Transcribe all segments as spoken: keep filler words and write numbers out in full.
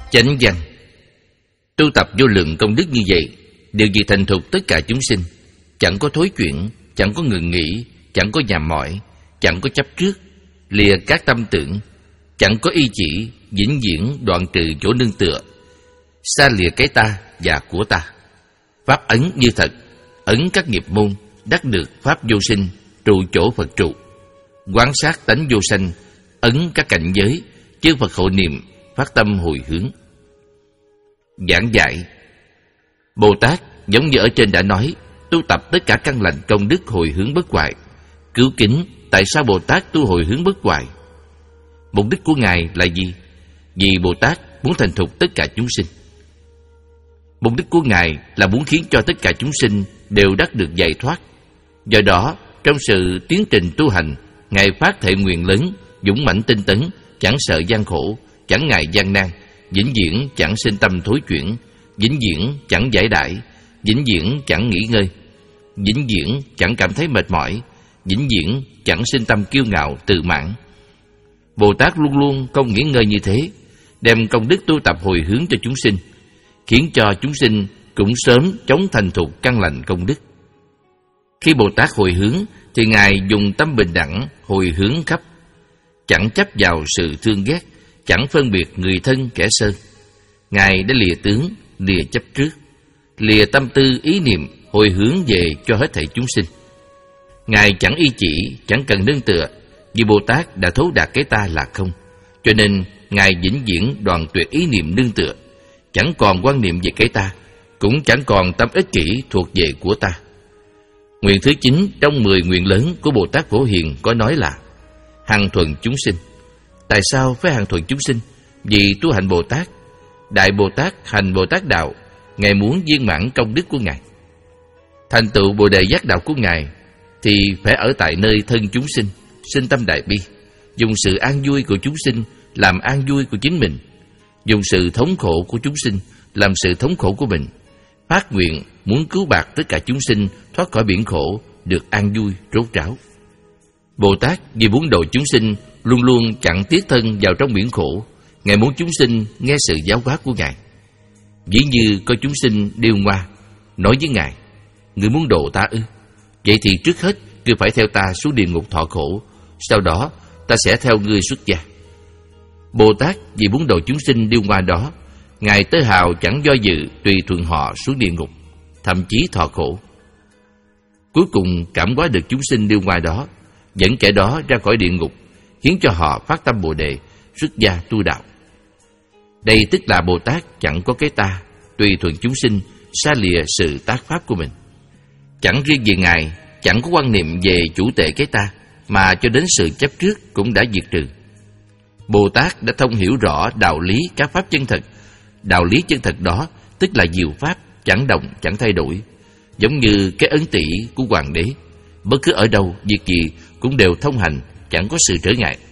Chánh văn. Tu tập vô lượng công đức như vậy, điều gì thành thục tất cả chúng sinh, chẳng có thối chuyển, chẳng có ngừng nghỉ, chẳng có nhàm mỏi, chẳng có chấp trước, lìa các tâm tưởng, chẳng có ý chỉ, vĩnh viễn đoạn trừ chỗ nương tựa, xa lìa cái ta và của ta. Pháp ấn như thật, ấn các nghiệp môn, đắc được pháp vô sinh, trụ chỗ Phật trụ. Quán sát tánh vô sanh, ấn các cảnh giới, chư Phật hộ niệm, phát tâm hồi hướng. Giảng giải. Bồ Tát giống như ở trên đã nói, tu tập tất cả căn lành công đức hồi hướng bất hoại. Cứu kính, tại sao Bồ Tát tu hồi hướng bất hoại? Mục đích của Ngài là gì? Vì Bồ Tát muốn thành thục tất cả chúng sinh. Mục đích của Ngài là muốn khiến cho tất cả chúng sinh đều đắc được giải thoát. Do đó, trong sự tiến trình tu hành, Ngài phát thệ nguyện lớn, dũng mãnh tinh tấn, chẳng sợ gian khổ, chẳng ngại gian nan, vĩnh viễn chẳng sinh tâm thối chuyển, vĩnh viễn chẳng giải đãi, vĩnh viễn chẳng nghỉ ngơi, vĩnh viễn chẳng cảm thấy mệt mỏi, vĩnh viễn chẳng sinh tâm kiêu ngạo tự mãn. Bồ Tát luôn luôn không nghỉ ngơi như thế, đem công đức tu tập hồi hướng cho chúng sinh, khiến cho chúng sinh cũng sớm chóng thành thục căn lành công đức. Khi Bồ Tát hồi hướng thì Ngài dùng tâm bình đẳng hồi hướng khắp, chẳng chấp vào sự thương ghét, chẳng phân biệt người thân kẻ sơn. Ngài đã lìa tướng, lìa chấp trước, lìa tâm tư ý niệm hồi hướng về cho hết thảy chúng sinh. Ngài chẳng y chỉ, chẳng cần nương tựa, vì Bồ Tát đã thấu đạt cái ta là không, cho nên Ngài vĩnh viễn đoạn tuyệt ý niệm nương tựa, chẳng còn quan niệm về cái ta, cũng chẳng còn tâm ích kỷ thuộc về của ta. Nguyện thứ chín trong mười nguyện lớn của Bồ Tát Phổ Hiền có nói là hằng thuần chúng sinh. Tại sao phải hằng thuần chúng sinh? Vì tu hành Bồ Tát, Đại Bồ Tát hành Bồ Tát đạo, Ngài muốn viên mãn công đức của Ngài. Thành tựu Bồ Đề giác đạo của Ngài thì phải ở tại nơi thân chúng sinh, sinh tâm đại bi, dùng sự an vui của chúng sinh làm an vui của chính mình, dùng sự thống khổ của chúng sinh làm sự thống khổ của mình, phát nguyện muốn cứu bạc tất cả chúng sinh thoát khỏi biển khổ, được an vui rốt ráo. Bồ Tát vì muốn độ chúng sinh luôn luôn chẳng tiếc thân vào trong biển khổ. Ngài muốn chúng sinh nghe sự giáo hóa của Ngài. Ví như có chúng sinh điêu ngoa nói với Ngài: "Ngươi muốn độ ta ư? Vậy thì trước hết ngươi phải theo ta xuống địa ngục thọ khổ, sau đó ta sẽ theo ngươi xuất gia." Bồ Tát vì muốn độ chúng sinh điêu ngoa đó, Ngài tới hào chẳng do dự tùy thuận họ xuống địa ngục, thậm chí thọ khổ. Cuối cùng cảm hóa được chúng sinh điêu ngoa đó, dẫn kẻ đó ra khỏi địa ngục, khiến cho họ phát tâm Bồ Đề, xuất gia tu đạo. Đây tức là Bồ Tát chẳng có cái ta, tùy thuận chúng sinh, xa lìa sự tác pháp của mình. Chẳng riêng về Ngài, chẳng có quan niệm về chủ tể cái ta, mà cho đến sự chấp trước cũng đã diệt trừ. Bồ Tát đã thông hiểu rõ đạo lý các pháp chân thật. Đạo lý chân thật đó tức là diệu pháp, chẳng động, chẳng thay đổi, giống như cái ấn tỷ của Hoàng đế. Bất cứ ở đâu, việc gì cũng đều thông hành, chẳng có sự trở ngại.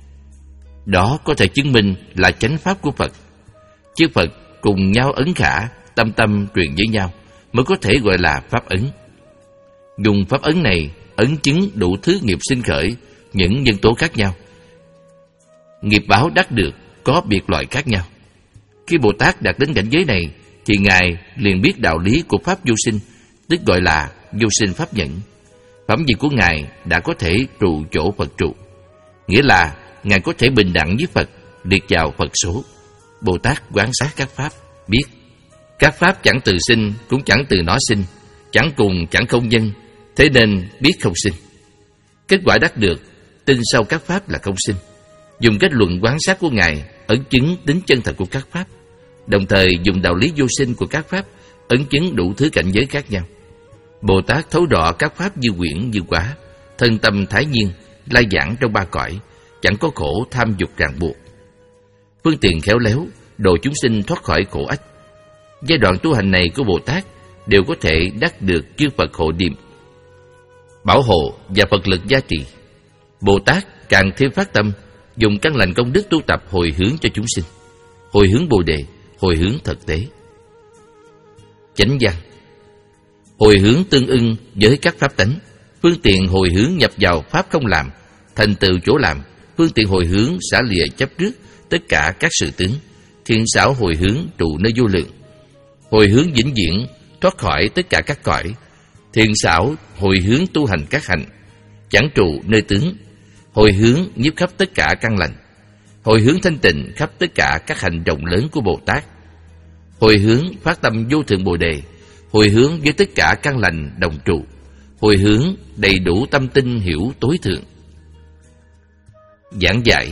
Đó có thể chứng minh là chánh pháp của Phật. Chư Phật cùng nhau ấn khả, tâm tâm truyền với nhau, mới có thể gọi là pháp ấn. Dùng pháp ấn này ấn chứng đủ thứ nghiệp sinh khởi, những nhân tố khác nhau. Nghiệp báo đắc được có biệt loại khác nhau. Khi Bồ Tát đạt đến cảnh giới này, thì Ngài liền biết đạo lý của pháp vô sinh, tức gọi là vô sinh pháp nhẫn. Phẩm vị của Ngài đã có thể trụ chỗ Phật trụ, nghĩa là Ngài có thể bình đẳng với Phật, liệt vào Phật số. Bồ Tát quán sát các pháp, biết các pháp chẳng từ sinh, cũng chẳng từ nó sinh, chẳng cùng chẳng không nhân, thế nên biết không sinh. Kết quả đắc được, tin sau các pháp là không sinh. Dùng kết luận quán sát của Ngài ấn chứng tính chân thật của các pháp, đồng thời dùng đạo lý vô sinh của các pháp ấn chứng đủ thứ cảnh giới khác nhau. Bồ Tát thấu rõ các pháp như quyển như quả, thân tâm thái nhiên, lai giảng trong ba cõi, chẳng có khổ tham dục ràng buộc. Phương tiện khéo léo độ chúng sinh thoát khỏi khổ ách. Giai đoạn tu hành này của Bồ Tát đều có thể đắc được chư Phật hộ niệm, bảo hộ và Phật lực gia trì. Bồ Tát càng thêm phát tâm dùng căn lành công đức tu tập hồi hướng cho chúng sinh, hồi hướng Bồ Đề, hồi hướng thực tế. Chánh văn. Hồi hướng tương ưng với các pháp tánh. Phương tiện hồi hướng nhập vào pháp không làm, thành tựu chỗ làm. Phương tiện hồi hướng xả lìa chấp trước tất cả các sự tướng, thiện xảo hồi hướng trụ nơi vô lượng. Hồi hướng vĩnh viễn thoát khỏi tất cả các cõi. Thiện xảo hồi hướng tu hành các hạnh, chẳng trụ nơi tướng. Hồi hướng nhiếp khắp tất cả căn lành. Hồi hướng thanh tịnh khắp tất cả các hành rộng lớn của Bồ Tát. Hồi hướng phát tâm vô thượng Bồ Đề. Hồi hướng với tất cả căn lành đồng trụ. Hồi hướng đầy đủ tâm tinh hiểu tối thượng. Giảng giải.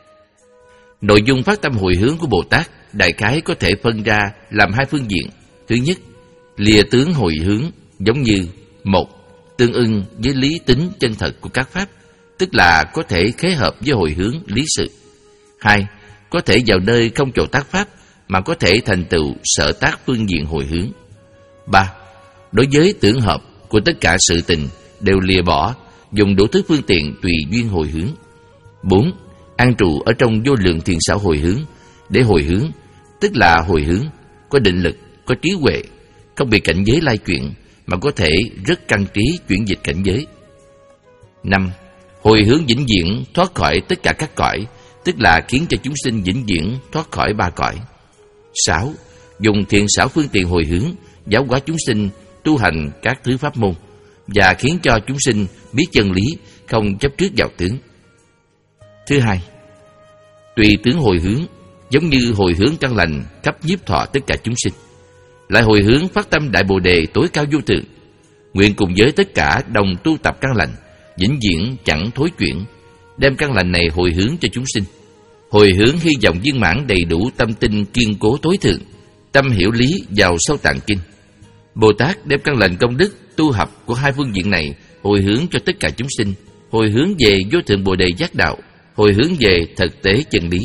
Nội dung phát tâm hồi hướng của Bồ Tát đại khái có thể phân ra làm hai phương diện. Thứ nhất, lìa tướng hồi hướng giống như: một, tương ưng với lý tính chân thật của các pháp, tức là có thể khế hợp với hồi hướng lý sự. Hai, có thể vào nơi không chỗ tác pháp mà có thể thành tựu sở tác phương diện hồi hướng. Ba, đối với tưởng hợp của tất cả sự tình đều lìa bỏ, dùng đủ thứ phương tiện tùy duyên hồi hướng. Bốn, an trụ ở trong vô lượng thiện xảo hồi hướng để hồi hướng, tức là hồi hướng có định lực, có trí huệ, không bị cảnh giới lai chuyển mà có thể rất căn trí chuyển dịch cảnh giới. Năm, hồi hướng vĩnh viễn thoát khỏi tất cả các cõi, tức là khiến cho chúng sinh vĩnh viễn thoát khỏi ba cõi. Sáu, dùng thiện xảo phương tiện hồi hướng giáo hóa chúng sinh tu hành các thứ pháp môn và khiến cho chúng sinh biết chân lý, không chấp trước vào tướng. Thứ hai, tùy tướng hồi hướng giống như hồi hướng căn lành khắp nhiếp thọ tất cả chúng sinh, lại hồi hướng phát tâm đại Bồ Đề tối cao vô thượng, nguyện cùng với tất cả đồng tu tập căn lành vĩnh viễn chẳng thối chuyển, đem căn lành này hồi hướng cho chúng sinh. Hồi hướng hy vọng viên mãn đầy đủ tâm tinh kiên cố tối thượng, tâm hiểu lý vào sâu tạng kinh. Bồ Tát đem căn lành công đức tu học của hai phương diện này hồi hướng cho tất cả chúng sinh, hồi hướng về vô thượng Bồ Đề giác đạo, hồi hướng về thực tế chân lý.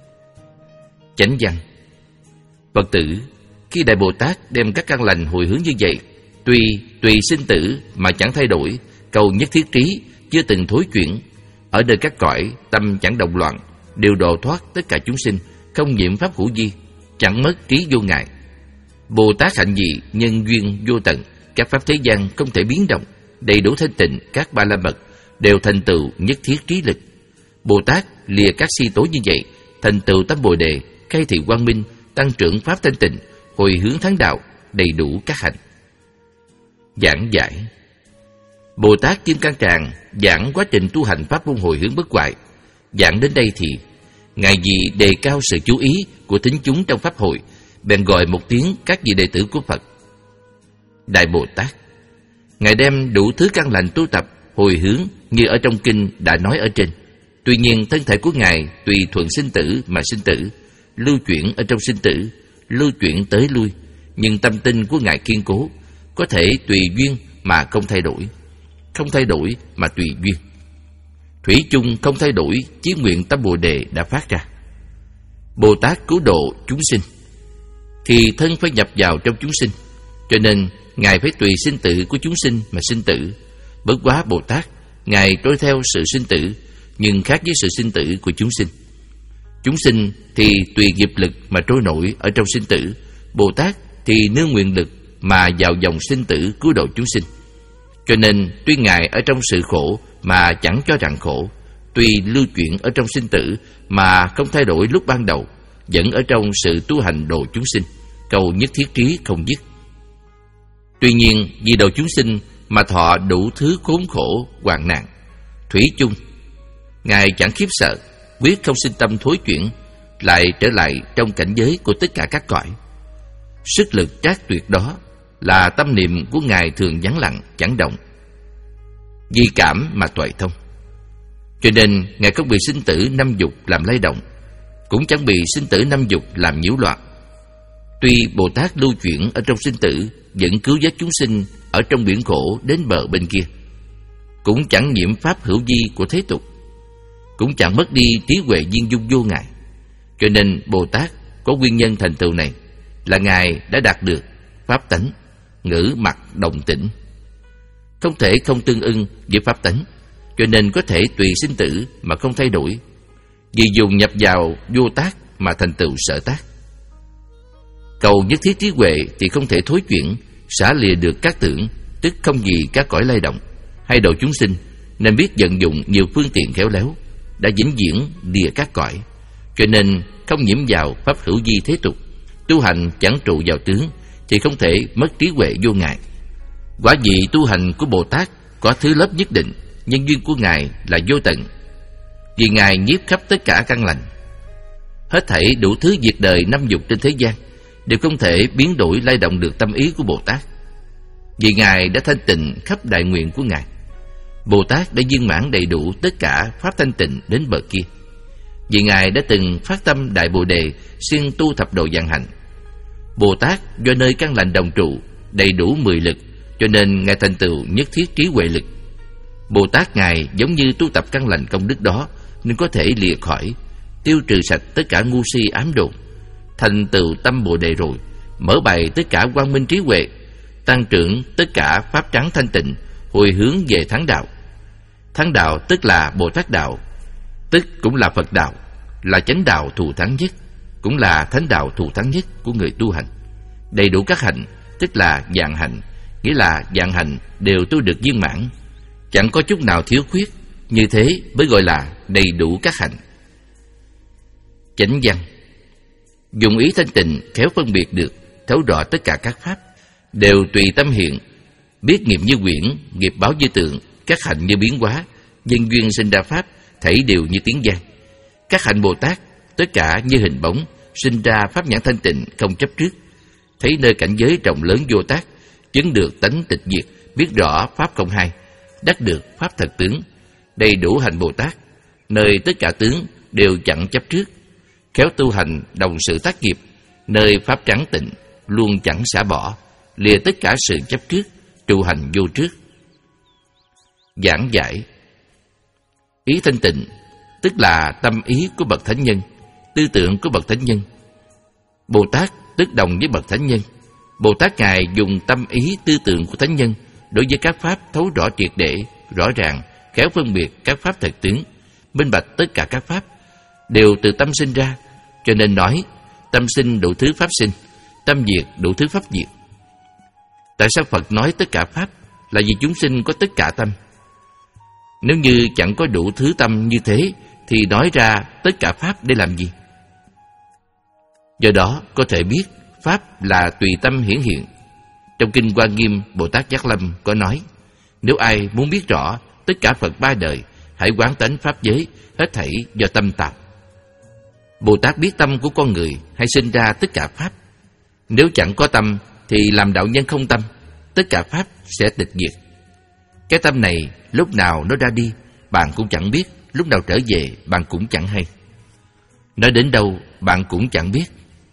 Chánh văn. Phật tử, khi Đại Bồ Tát đem các căn lành hồi hướng như vậy, tuy tùy sinh tử mà chẳng thay đổi, cầu nhất thiết trí chưa từng thối chuyển, ở nơi các cõi tâm chẳng động loạn, đều độ thoát tất cả chúng sinh, không nhiễm pháp hữu vi, chẳng mất trí vô ngại. Bồ Tát hạnh vị nhân duyên vô tận, các pháp thế gian không thể biến động, đầy đủ thanh tịnh các ba la mật đều thành tựu nhất thiết trí lực. Bồ Tát lìa các si tối như vậy, thành tựu tâm Bồ Đề, khai thị quang minh, tăng trưởng pháp thanh tịnh, hồi hướng thắng đạo, đầy đủ các hạnh. Giảng giải. Bồ Tát Kim Cang Tràng giảng quá trình tu hành pháp môn hồi hướng bất hoại. Giảng đến đây thì ngài vì đề cao sự chú ý của thính chúng trong pháp hội, bèn gọi một tiếng các vị đệ tử của Phật. Đại Bồ Tát, ngài đem đủ thứ căn lành tu tập hồi hướng như ở trong kinh đã nói ở trên. Tuy nhiên thân thể của ngài tùy thuận sinh tử mà sinh tử, lưu chuyển ở trong sinh tử, lưu chuyển tới lui, nhưng tâm tinh của ngài kiên cố, có thể tùy duyên mà không thay đổi, không thay đổi mà tùy duyên. Thủy chung không thay đổi chí nguyện tâm Bồ Đề đã phát ra. Bồ Tát cứu độ chúng sinh thì thân phải nhập vào trong chúng sinh, cho nên ngài phải tùy sinh tử của chúng sinh mà sinh tử. Bất quá Bồ Tát ngài trôi theo sự sinh tử, nhưng khác với sự sinh tử của chúng sinh. Chúng sinh thì tùy nghiệp lực mà trôi nổi ở trong sinh tử, Bồ Tát thì nương nguyện lực mà vào dòng sinh tử cứu độ chúng sinh. Cho nên tuy ngài ở trong sự khổ mà chẳng cho rằng khổ, tuy lưu chuyển ở trong sinh tử mà không thay đổi lúc ban đầu, vẫn ở trong sự tu hành độ chúng sinh, cầu nhất thiết trí không dứt. Tuy nhiên vì độ chúng sinh mà thọ đủ thứ khốn khổ hoạn nạn, thủy chung ngài chẳng khiếp sợ, quyết không sinh tâm thối chuyển, lại trở lại trong cảnh giới của tất cả các cõi. Sức lực trác tuyệt đó là tâm niệm của ngài thường vắng lặng chẳng động, vì cảm mà tuệ thông. Cho nên ngài không bị sinh tử năm dục làm lay động, cũng chẳng bị sinh tử năm dục làm nhiễu loạn. Tuy Bồ Tát lưu chuyển ở trong sinh tử, vẫn cứu vớt chúng sinh ở trong biển khổ đến bờ bên kia, cũng chẳng nhiễm pháp hữu vi của thế tục, cũng chẳng mất đi trí huệ viên dung vô ngại. Cho nên Bồ Tát có nguyên nhân thành tựu này là ngài đã đạt được pháp tánh, ngữ mặt đồng tĩnh, không thể không tương ưng với pháp tánh, cho nên có thể tùy sinh tử mà không thay đổi, vì dùng nhập vào vô tác mà thành tựu sở tác. Cầu nhất thiết trí huệ thì không thể thối chuyển, xả lìa được các tưởng, tức không gì các cõi lay động, hay độ chúng sinh, nên biết vận dụng nhiều phương tiện khéo léo, đã vĩnh viễn lìa các cõi, cho nên không nhiễm vào pháp hữu vi thế tục. Tu hành chẳng trụ vào tướng thì không thể mất trí huệ vô ngại. Quả vị tu hành của Bồ Tát có thứ lớp nhất định, nhân duyên của Ngài là vô tận. Vì Ngài nhiếp khắp tất cả căn lành. Hết thảy đủ thứ việc đời năm dục trên thế gian đều không thể biến đổi lay động được tâm ý của Bồ Tát. Vì Ngài đã thanh tịnh khắp đại nguyện của Ngài. Bồ Tát đã viên mãn đầy đủ tất cả pháp thanh tịnh đến bờ kia. Vì Ngài đã từng phát tâm đại Bồ Đề, siêng tu thập độ vạn hạnh. Bồ Tát do nơi căn lành đồng trụ, đầy đủ mười lực, cho nên Ngài thành tựu nhất thiết trí huệ lực. Bồ Tát Ngài giống như tu tập căn lành công đức đó, nên có thể lìa khỏi, tiêu trừ sạch tất cả ngu si ám đồn, thành tựu tâm Bồ Đề rồi, mở bày tất cả quang minh trí huệ, tăng trưởng tất cả pháp trắng thanh tịnh, hồi hướng về thắng đạo. Thắng đạo tức là Bồ Tát đạo, tức cũng là Phật đạo, là chánh đạo thù thắng nhất, cũng là thánh đạo thù thắng nhất của người tu hành. Đầy đủ các hạnh, tức là vạn hạnh, nghĩa là vạn hạnh đều tu được viên mãn, chẳng có chút nào thiếu khuyết. Như thế mới gọi là đầy đủ các hạnh. Chánh văn dùng ý thanh tịnh khéo phân biệt được, thấu rõ tất cả các pháp, đều tùy tâm hiện, biết nghiệp như quyển, nghiệp báo như tượng, các hạnh như biến hóa, nhân duyên sinh ra pháp, thảy đều như tiếng vang. Các hạnh Bồ Tát tất cả như hình bóng, sinh ra pháp nhãn thanh tịnh, không chấp trước, thấy nơi cảnh giới rộng lớn vô tác, chứng được tánh tịch diệt, biết rõ pháp không hai, đắc được pháp thật tướng. Đầy đủ hành Bồ Tát, nơi tất cả tướng đều chẳng chấp trước, khéo tu hành đồng sự tác nghiệp, nơi pháp trắng tịnh luôn chẳng xả bỏ, lìa tất cả sự chấp trước, trụ hành vô trước. Giảng giải ý thanh tịnh tức là tâm ý của bậc thánh nhân, tư tưởng của bậc thánh nhân. Bồ Tát tức đồng với bậc thánh nhân. Bồ Tát Ngài dùng tâm ý tư tưởng của thánh nhân đối với các pháp thấu rõ triệt để, rõ ràng, khéo phân biệt các pháp thật tướng, minh bạch tất cả các pháp đều từ tâm sinh ra, cho nên nói tâm sinh đủ thứ pháp sinh, tâm diệt đủ thứ pháp diệt. Tại sao Phật nói tất cả pháp? Là vì chúng sinh có tất cả tâm. Nếu như chẳng có đủ thứ tâm như thế thì nói ra tất cả pháp để làm gì? Do đó có thể biết pháp là tùy tâm hiển hiện. Trong kinh Hoa Nghiêm, Bồ Tát Giác Lâm có nói: nếu ai muốn biết rõ tất cả Phật ba đời, hãy quán tánh pháp giới, hết thảy do tâm tạo. Bồ Tát biết tâm của con người hay sinh ra tất cả pháp. Nếu chẳng có tâm thì làm đạo nhân không tâm, tất cả pháp sẽ tịch diệt. Cái tâm này lúc nào nó ra đi bạn cũng chẳng biết, lúc nào trở về bạn cũng chẳng hay. Nói đến đâu bạn cũng chẳng biết.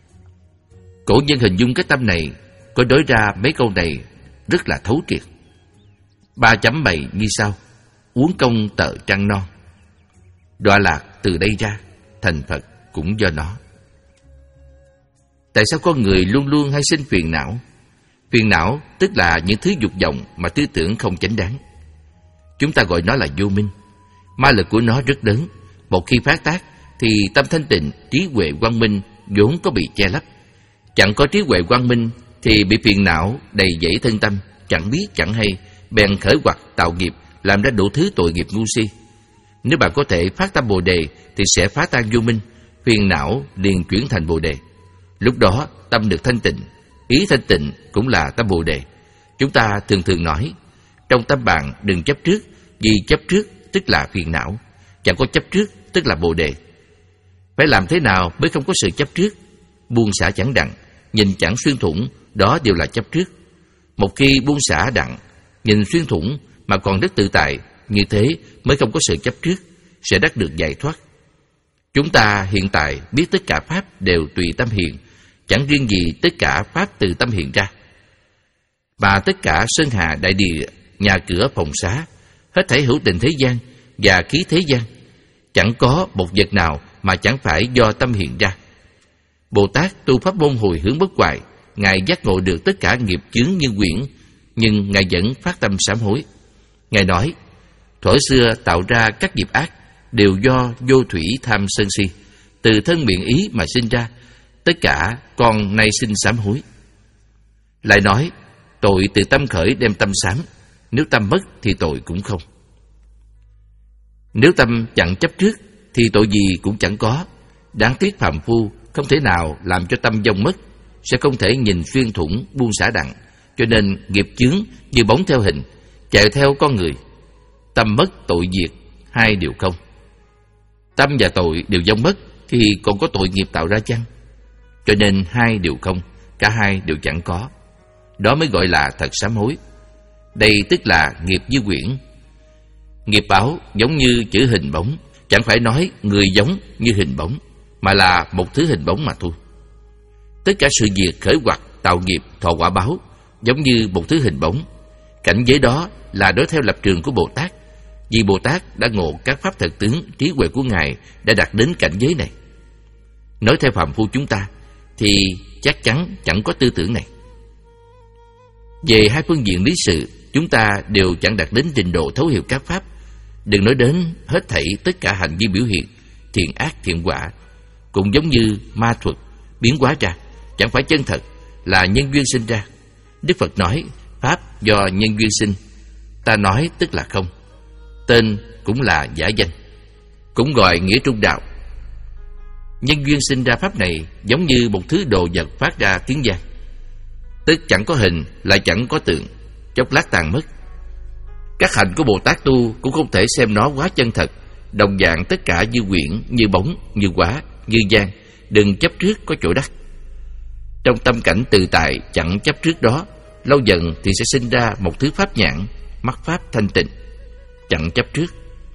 Cổ nhân hình dung cái tâm này có đối ra mấy câu này rất là thấu triệt. Ba chấm bày như sau: uống công tợ trăng non, đọa lạc từ đây ra, thành Phật cũng do nó. Tại sao con người luôn luôn hay sinh phiền não? Phiền não tức là những thứ dục vọng mà tư tưởng không chánh đáng. Chúng ta gọi nó là vô minh. Ma lực của nó rất lớn. Một khi phát tác thì tâm thanh tịnh, trí huệ quang minh vốn có bị che lấp. Chẳng có trí huệ quang minh thì bị phiền não đầy dẫy thân tâm, chẳng biết chẳng hay, bèn khởi hoặc tạo nghiệp, làm ra đủ thứ tội nghiệp ngu si. Nếu bạn có thể phát tâm Bồ Đề thì sẽ phá tan vô minh, phiền não liền chuyển thành Bồ Đề. Lúc đó tâm được thanh tịnh, ý thanh tịnh cũng là tâm Bồ Đề. Chúng ta thường thường nói trong tâm bạn đừng chấp trước, vì chấp trước tức là phiền não, chẳng có chấp trước tức là Bồ Đề. Phải làm thế nào mới không có sự chấp trước? Buông xả chẳng đặng, nhìn chẳng xuyên thủng, đó đều là chấp trước. Một khi buông xả đặng, nhìn xuyên thủng mà còn rất tự tại, như thế mới không có sự chấp trước, sẽ đắc được giải thoát. Chúng ta hiện tại biết tất cả pháp đều tùy tâm hiện, chẳng riêng gì tất cả pháp từ tâm hiện ra, mà tất cả sơn hà đại địa, nhà cửa phòng xá, hết thảy hữu tình thế gian và khí thế gian, chẳng có một vật nào mà chẳng phải do tâm hiện ra. Bồ Tát tu pháp môn hồi hướng bất hoại, Ngài giác ngộ được tất cả nghiệp chướng như quyển, nhưng Ngài vẫn phát tâm sám hối. Ngài nói: thuở xưa tạo ra các nghiệp ác đều do vô thủy tham sân si, từ thân miệng ý mà sinh ra, tất cả con nay xin sám hối. Lại nói: tội từ tâm khởi đem tâm sám, nếu tâm mất thì tội cũng không. Nếu tâm chẳng chấp trước thì tội gì cũng chẳng có, Đáng tiếc phàm phu không thể nào làm cho tâm vong mất, sẽ không thể nhìn xuyên thủng buông xả đặng, cho nên nghiệp chướng như bóng theo hình, chạy theo con người. Tâm mất tội diệt, hai đều không. Tâm và tội đều vong mất thì còn có tội nghiệp tạo ra chăng? Cho nên hai đều không, cả hai đều chẳng có. Đó mới gọi là thật sám hối. Đây tức là nghiệp như quyển. Nghiệp báo giống như chữ hình bóng, chẳng phải nói người giống như hình bóng, mà là một thứ hình bóng mà thôi. Tất cả sự việc khởi hoặc tạo nghiệp thọ quả báo giống như một thứ hình bóng. Cảnh giới đó là đối theo lập trường của Bồ Tát, vì Bồ Tát đã ngộ các pháp thật tướng, trí huệ của Ngài đã đạt đến cảnh giới này. Nói theo phàm phu chúng ta thì chắc chắn chẳng có tư tưởng này. Về hai phương diện lý sự, chúng ta đều chẳng đạt đến trình độ thấu hiểu các pháp. Đừng nói đến hết thảy tất cả hành vi biểu hiện thiện ác thiện quả, cũng giống như ma thuật biến hóa ra, chẳng phải chân thật, là nhân duyên sinh ra. Đức Phật nói pháp do nhân duyên sinh, ta nói tức là không. Tên cũng là giả danh, cũng gọi nghĩa trung đạo. Nhân duyên sinh ra pháp này giống như một thứ đồ vật phát ra tiếng vang, tức chẳng có hình lại chẳng có tượng, chốc lát tàn mất. Các hành của Bồ Tát tu cũng không thể xem nó quá chân thật. Đồng dạng tất cả như quyển, như bóng, như quả, như vang, đừng chấp trước có chỗ đắc. Trong tâm cảnh tự tại chẳng chấp trước đó, lâu dần thì sẽ sinh ra một thứ pháp nhãn, mắt pháp thanh tịnh, chẳng chấp trước.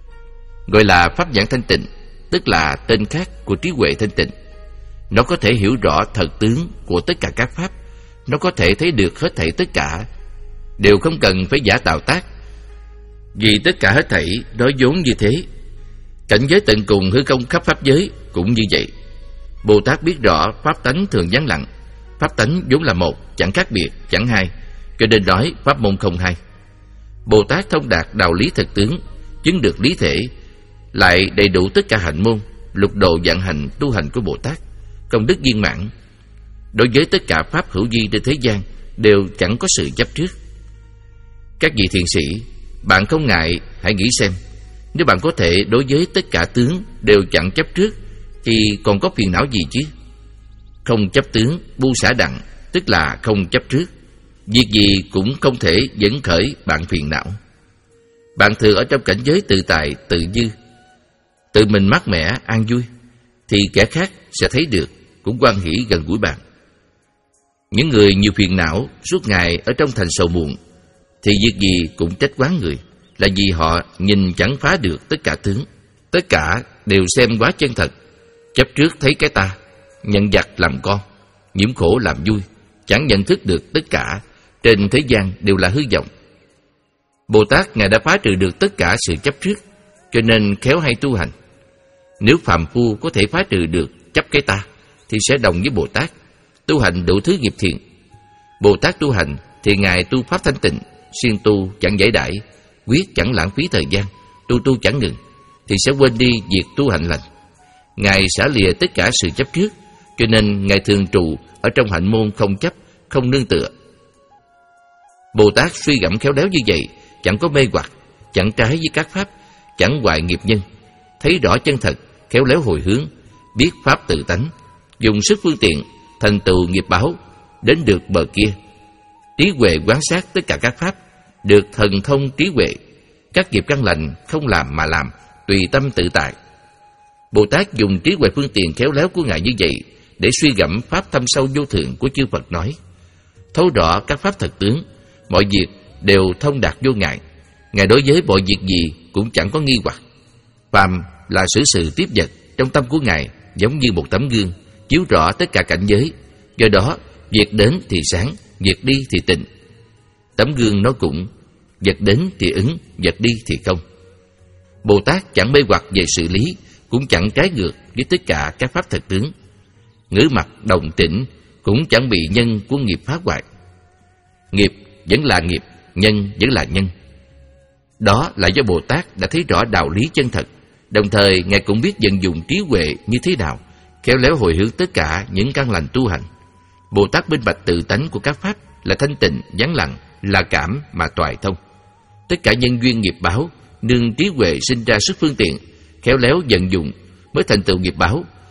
Gọi là pháp nhãn thanh tịnh, tức là tên khác của trí huệ thanh tịnh. Nó có thể hiểu rõ thật tướng của tất cả các pháp, nó có thể thấy được hết thảy tất cả, đều không cần phải giả tạo tác, vì tất cả hết thảy đó vốn như thế. Cảnh giới tận cùng hư không khắp pháp giới cũng như vậy. Bồ Tát biết rõ pháp tánh thường vắng lặng, pháp tánh vốn là một, chẳng khác biệt, chẳng hai, cho nên nói pháp môn không hai. Bồ Tát thông đạt đạo lý thực tướng, chứng được lý thể, lại đầy đủ tất cả hạnh môn, lục độ vạn hành tu hành của Bồ Tát, công đức viên mãn. Đối với tất cả pháp hữu vi trên thế gian đều chẳng có sự chấp trước. Các vị thiền sĩ, bạn không ngại hãy nghĩ xem, nếu bạn có thể đối với tất cả tướng đều chẳng chấp trước thì còn có phiền não gì chứ? Không chấp tướng, buông xả đặng, tức là không chấp trước. Việc gì cũng không thể dẫn khởi bạn phiền não. Bạn thường ở trong cảnh giới tự tại, tự dư, tự mình mát mẻ, an vui, thì kẻ khác sẽ thấy được, cũng hoan hỷ gần gũi bạn. Những người nhiều phiền não suốt ngày ở trong thành sầu muộn thì việc gì cũng trách oán người, là vì họ nhìn chẳng phá được tất cả tướng. Tất cả đều xem quá chân thật, chấp trước thấy cái ta, nhận giặc làm con, nhiễm khổ làm vui, chẳng nhận thức được tất cả trên thế gian đều là hư vọng. Bồ Tát Ngài đã phá trừ được tất cả sự chấp trước, cho nên khéo hay tu hành. Nếu phàm phu có thể phá trừ được chấp cái ta thì sẽ đồng với Bồ Tát, tu hành đủ thứ nghiệp thiện. Bồ Tát tu hành thì Ngài tu pháp thanh tịnh, siêng tu chẳng giải đãi, quyết chẳng lãng phí thời gian, tu tu chẳng ngừng, thì sẽ quên đi việc tu hành lành. Ngài xả lìa tất cả sự chấp trước, cho nên Ngài thường trụ ở trong hạnh môn không chấp, không nương tựa. Bồ Tát suy gẫm khéo léo như vậy, chẳng có mê hoặc, chẳng trái với các pháp, chẳng hoại nghiệp nhân, thấy rõ chân thật, khéo léo hồi hướng, biết pháp tự tánh, dùng sức phương tiện thành tựu nghiệp báo, đến được bờ kia. Trí huệ quán sát tất cả các pháp, được thần thông trí huệ, các nghiệp căn lành không làm mà làm, tùy tâm tự tại. Bồ Tát dùng trí huệ phương tiện khéo léo của Ngài như vậy để suy gẫm pháp thâm sâu vô thượng của chư Phật nói, thấu rõ các pháp thật tướng, mọi việc đều thông đạt vô ngại. Ngài đối với mọi việc gì cũng chẳng có nghi hoặc. Phàm là xử sự tiếp vật trong tâm của Ngài giống như một tấm gương, chiếu rõ tất cả cảnh giới. Do đó, việc đến thì sáng, việc đi thì tịnh. Tấm gương nó cũng, vật đến thì ứng, vật đi thì không. Bồ Tát chẳng mê hoặc về sự lý, cũng chẳng trái ngược với tất cả các pháp thật tướng. Ngữ mặt đồng tĩnh, cũng chẳng bị nhân của nghiệp phá hoại. Nghiệp vẫn là nghiệp, nhân vẫn là nhân. Đó là do Bồ Tát đã thấy rõ đạo lý chân thật, đồng thời Ngài cũng biết vận dụng trí huệ như thế nào, khéo léo hồi hướng tất cả những căn lành tu hành. Bồ Tát minh bạch tự tánh của các pháp là thanh tịnh, vắng lặng, là cảm mà toại thông. Tất cả nhân duyên nghiệp báo, nương trí huệ sinh ra sức phương tiện, khéo léo vận dụng mới thành tựu nghiệp báo,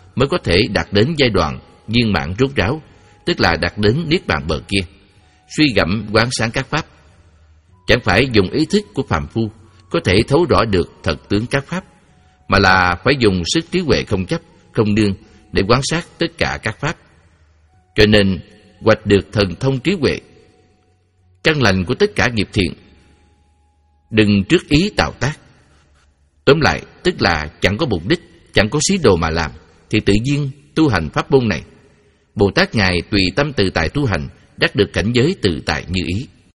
mới có thể đạt đến giai đoạn viên mãn rốt ráo, tức là đạt đến niết bàn bờ kia. Suy gẫm quán sáng các pháp, chẳng phải dùng ý thức của phàm phu có thể thấu rõ được thật tướng các pháp, mà là phải dùng sức trí huệ không chấp, không nương để quán sát tất cả các pháp. Cho nên hoạch được thần thông trí huệ, căn lành của tất cả nghiệp thiện. Đừng trước ý tạo tác. Tóm lại, tức là chẳng có mục đích, chẳng có xí đồ mà làm, thì tự nhiên tu hành pháp môn này. Bồ Tát Ngài tùy tâm tự tại tu hành, đắc được cảnh giới tự tại như ý.